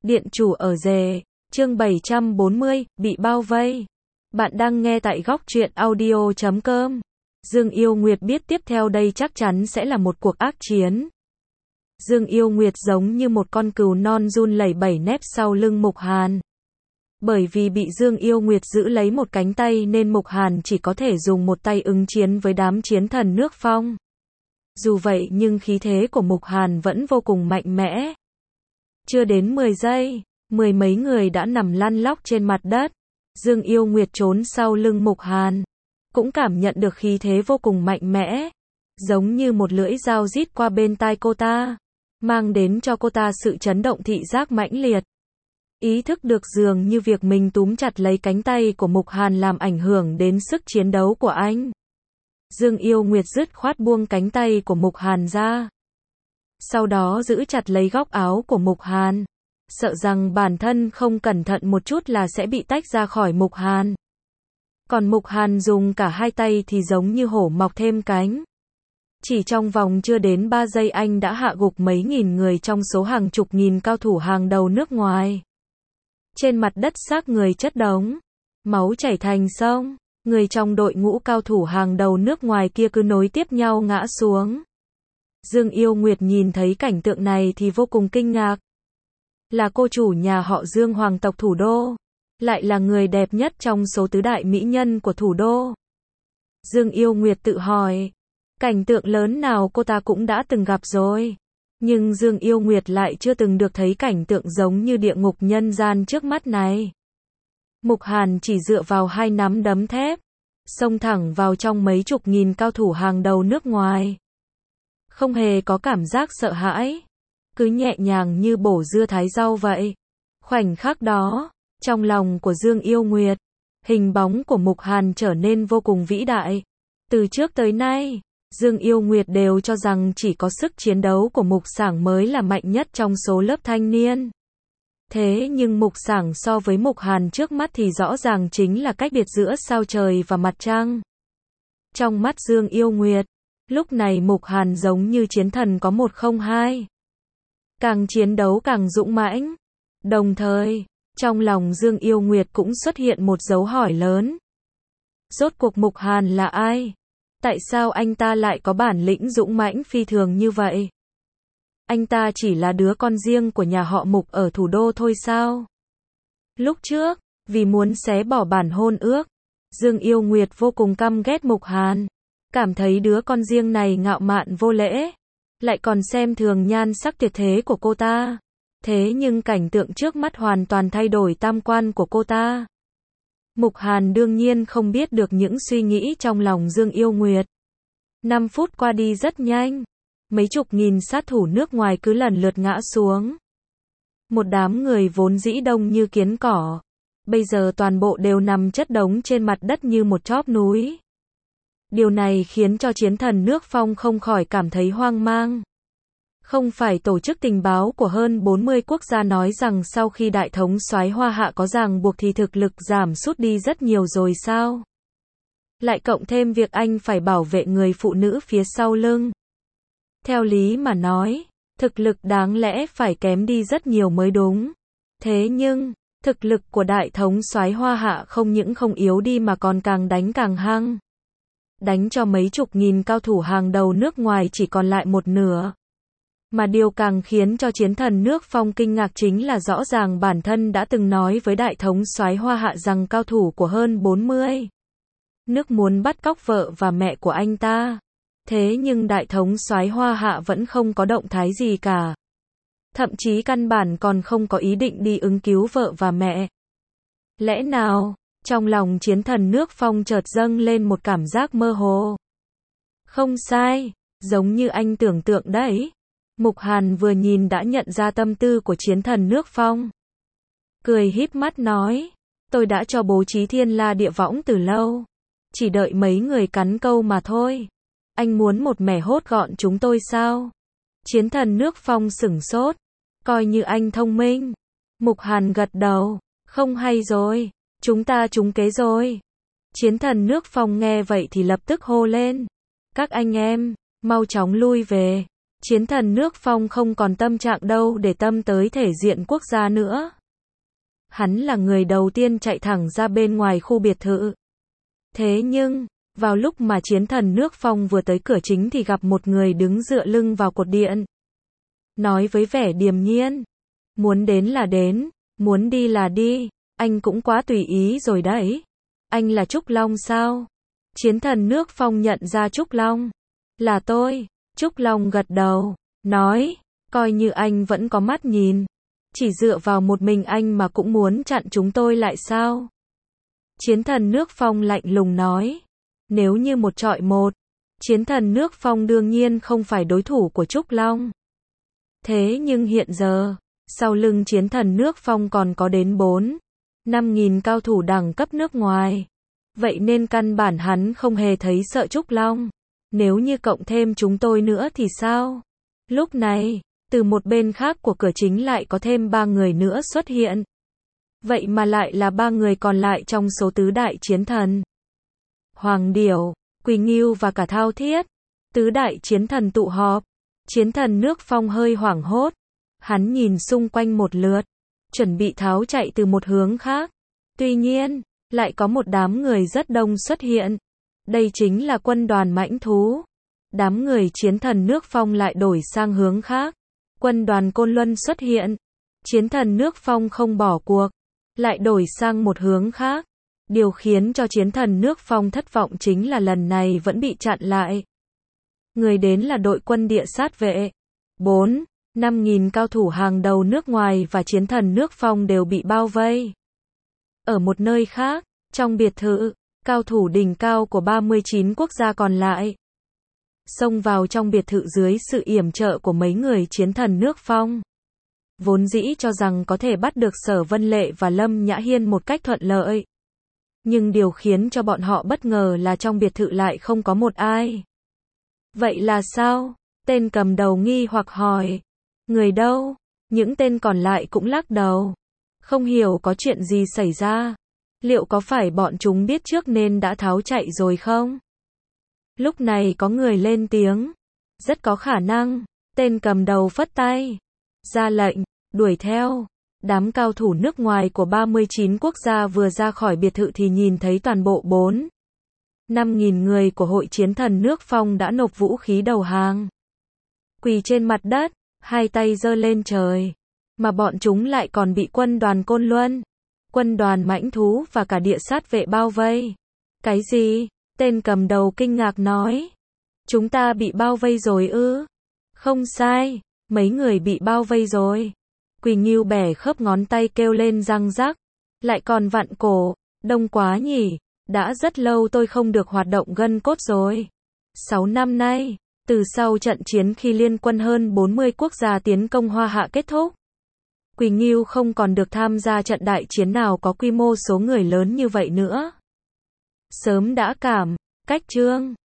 Điện chủ ở rể, chương 740, bị bao vây. Bạn đang nghe tại góc truyện audio.com. Dương Yêu Nguyệt biết tiếp theo đây chắc chắn sẽ là một cuộc ác chiến. Dương Yêu Nguyệt giống như một con cừu non run lẩy bẩy nép sau lưng Mục Hàn. Bởi vì bị Dương Yêu Nguyệt giữ lấy một cánh tay nên Mục Hàn chỉ có thể dùng một tay ứng chiến với đám chiến thần nước phong. Dù vậy nhưng khí thế của Mục Hàn vẫn vô cùng mạnh mẽ. Chưa đến 10 giây, mười mấy người đã nằm lăn lóc trên mặt đất. Dương Yêu Nguyệt trốn sau lưng Mục Hàn, cũng cảm nhận được khí thế vô cùng mạnh mẽ, giống như một lưỡi dao rít qua bên tai cô ta, mang đến cho cô ta sự chấn động thị giác mãnh liệt. Ý thức được dường như việc mình túm chặt lấy cánh tay của Mục Hàn làm ảnh hưởng đến sức chiến đấu của anh. Dương Yêu Nguyệt dứt khoát buông cánh tay của Mục Hàn ra. Sau đó giữ chặt lấy góc áo của Mục Hàn, sợ rằng bản thân không cẩn thận một chút là sẽ bị tách ra khỏi Mục Hàn. Còn Mục Hàn dùng cả hai tay thì giống như hổ mọc thêm cánh. Chỉ trong vòng chưa đến 3 giây anh đã hạ gục mấy nghìn người trong số hàng chục nghìn cao thủ hàng đầu nước ngoài. Trên mặt đất xác người chất đống, máu chảy thành sông, người trong đội ngũ cao thủ hàng đầu nước ngoài kia cứ nối tiếp nhau ngã xuống. Dương Yêu Nguyệt nhìn thấy cảnh tượng này thì vô cùng kinh ngạc. Là cô chủ nhà họ Dương hoàng tộc thủ đô, lại là người đẹp nhất trong số tứ đại mỹ nhân của thủ đô. Dương Yêu Nguyệt tự hỏi, cảnh tượng lớn nào cô ta cũng đã từng gặp rồi. Nhưng Dương Yêu Nguyệt lại chưa từng được thấy cảnh tượng giống như địa ngục nhân gian trước mắt này. Mục Hàn chỉ dựa vào hai nắm đấm thép, xông thẳng vào trong mấy chục nghìn cao thủ hàng đầu nước ngoài. Không hề có cảm giác sợ hãi, cứ nhẹ nhàng như bổ dưa thái rau vậy. Khoảnh khắc đó, trong lòng của Dương Yêu Nguyệt, hình bóng của Mục Hàn trở nên vô cùng vĩ đại. Từ trước tới nay, Dương Yêu Nguyệt đều cho rằng chỉ có sức chiến đấu của Mục Sảng mới là mạnh nhất trong số lớp thanh niên. Thế nhưng Mục Sảng so với Mục Hàn trước mắt thì rõ ràng chính là cách biệt giữa sao trời và mặt trăng. Trong mắt Dương Yêu Nguyệt, lúc này Mục Hàn giống như chiến thần có 102. Càng chiến đấu càng dũng mãnh. Đồng thời, trong lòng Dương Yêu Nguyệt cũng xuất hiện một dấu hỏi lớn. Rốt cuộc Mục Hàn là ai? Tại sao anh ta lại có bản lĩnh dũng mãnh phi thường như vậy? Anh ta chỉ là đứa con riêng của nhà họ Mục ở thủ đô thôi sao? Lúc trước, vì muốn xé bỏ bản hôn ước, Dương Yêu Nguyệt vô cùng căm ghét Mục Hàn, cảm thấy đứa con riêng này ngạo mạn vô lễ, lại còn xem thường nhan sắc tuyệt thế của cô ta. Thế nhưng cảnh tượng trước mắt hoàn toàn thay đổi tam quan của cô ta. Mục Hàn đương nhiên không biết được những suy nghĩ trong lòng Dương Yêu Nguyệt. 5 phút qua đi rất nhanh. Mấy chục nghìn sát thủ nước ngoài cứ lần lượt ngã xuống. Một đám người vốn dĩ đông như kiến cỏ, bây giờ toàn bộ đều nằm chất đống trên mặt đất như một chóp núi. Điều này khiến cho chiến thần nước phong không khỏi cảm thấy hoang mang. Không phải tổ chức tình báo của hơn 40 quốc gia nói rằng sau khi đại thống soái Hoa Hạ có ràng buộc thì thực lực giảm sút đi rất nhiều rồi sao? Lại cộng thêm việc anh phải bảo vệ người phụ nữ phía sau lưng. Theo lý mà nói, thực lực đáng lẽ phải kém đi rất nhiều mới đúng. Thế nhưng, thực lực của đại thống soái Hoa Hạ không những không yếu đi mà còn càng đánh càng hăng. Đánh cho mấy chục nghìn cao thủ hàng đầu nước ngoài chỉ còn lại một nửa. Mà điều càng khiến cho chiến thần nước phong kinh ngạc chính là rõ ràng bản thân đã từng nói với đại thống soái Hoa Hạ rằng cao thủ của hơn 40 nước muốn bắt cóc vợ và mẹ của anh ta. Thế nhưng đại thống soái Hoa Hạ vẫn không có động thái gì cả. Thậm chí căn bản còn không có ý định đi ứng cứu vợ và mẹ. Lẽ nào, trong lòng chiến thần nước phong chợt dâng lên một cảm giác mơ hồ. Không sai, giống như anh tưởng tượng đấy. Mục Hàn vừa nhìn đã nhận ra tâm tư của chiến thần nước phong. Cười híp mắt nói, tôi đã cho bố trí thiên la địa võng từ lâu. Chỉ đợi mấy người cắn câu mà thôi. Anh muốn một mẻ hốt gọn chúng tôi sao? Chiến thần nước phong sửng sốt. Coi như anh thông minh. Mục Hàn gật đầu. Không hay rồi. Chúng ta trúng kế rồi. Chiến thần nước phong nghe vậy thì lập tức hô lên. Các anh em, mau chóng lui về. Chiến thần nước Phong không còn tâm trạng đâu để tâm tới thể diện quốc gia nữa. Hắn là người đầu tiên chạy thẳng ra bên ngoài khu biệt thự. Thế nhưng, vào lúc mà chiến thần nước Phong vừa tới cửa chính thì gặp một người đứng dựa lưng vào cột điện. Nói với vẻ điềm nhiên. Muốn đến là đến, muốn đi là đi, anh cũng quá tùy ý rồi đấy. Anh là Trúc Long sao? Chiến thần nước Phong nhận ra Trúc Long. Là tôi. Trúc Long gật đầu, nói, coi như anh vẫn có mắt nhìn. Chỉ dựa vào một mình anh mà cũng muốn chặn chúng tôi lại sao? Chiến thần nước Phong lạnh lùng nói, nếu như một trọi một, chiến thần nước Phong đương nhiên không phải đối thủ của Trúc Long. Thế nhưng hiện giờ, sau lưng chiến thần nước Phong còn có đến 4-5 nghìn cao thủ đẳng cấp nước ngoài. Vậy nên căn bản hắn không hề thấy sợ Trúc Long. Nếu như cộng thêm chúng tôi nữa thì sao? Lúc này, từ một bên khác của cửa chính lại có thêm 3 người nữa xuất hiện. Vậy mà lại là 3 người còn lại trong số tứ đại chiến thần. Hoàng Điểu, Quỳ Ngưu và cả Thao Thiết. Tứ đại chiến thần tụ họp. Chiến thần nước Phong hơi hoảng hốt. Hắn nhìn xung quanh một lượt, chuẩn bị tháo chạy từ một hướng khác. Tuy nhiên, lại có một đám người rất đông xuất hiện. Đây chính là quân đoàn mãnh thú. Đám người chiến thần nước Phong lại đổi sang hướng khác. Quân đoàn Côn Luân xuất hiện. Chiến thần nước Phong không bỏ cuộc, lại đổi sang một hướng khác. Điều khiến cho chiến thần nước Phong thất vọng chính là lần này vẫn bị chặn lại. Người đến là đội quân địa sát vệ. 4-5 nghìn cao thủ hàng đầu nước ngoài và chiến thần nước Phong đều bị bao vây. Ở một nơi khác, trong biệt thự, cao thủ đỉnh cao của 39 quốc gia còn lại xông vào trong biệt thự dưới sự yểm trợ của mấy người chiến thần nước Phong. Vốn dĩ cho rằng có thể bắt được Sở Vân Lệ và Lâm Nhã Hiên một cách thuận lợi. Nhưng điều khiến cho bọn họ bất ngờ là trong biệt thự lại không có một ai. Vậy là sao? Tên cầm đầu nghi hoặc hỏi. Người đâu? Những tên còn lại cũng lắc đầu. Không hiểu có chuyện gì xảy ra. Liệu có phải bọn chúng biết trước nên đã tháo chạy rồi không? Lúc này có người lên tiếng. Rất có khả năng. Tên cầm đầu phất tay. Ra lệnh, đuổi theo. Đám cao thủ nước ngoài của 39 quốc gia vừa ra khỏi biệt thự thì nhìn thấy toàn bộ 4-5 nghìn người của hội chiến thần nước Phong đã nộp vũ khí đầu hàng. Quỳ trên mặt đất, hai tay giơ lên trời. Mà bọn chúng lại còn bị quân đoàn Côn Luân, quân đoàn mãnh thú và cả địa sát vệ bao vây. Cái gì? Tên cầm đầu kinh ngạc nói. Chúng ta bị bao vây rồi ư? Không sai, mấy người bị bao vây rồi. Quỳ Ngưu bẻ khớp ngón tay kêu lên răng rắc. Lại còn vặn cổ, đông quá nhỉ, đã rất lâu tôi không được hoạt động gân cốt rồi. 6 năm nay, từ sau trận chiến khi liên quân hơn 40 quốc gia tiến công Hoa Hạ kết thúc, Quỳ Ngưu không còn được tham gia trận đại chiến nào có quy mô số người lớn như vậy nữa. Sớm đã cảm, cách chương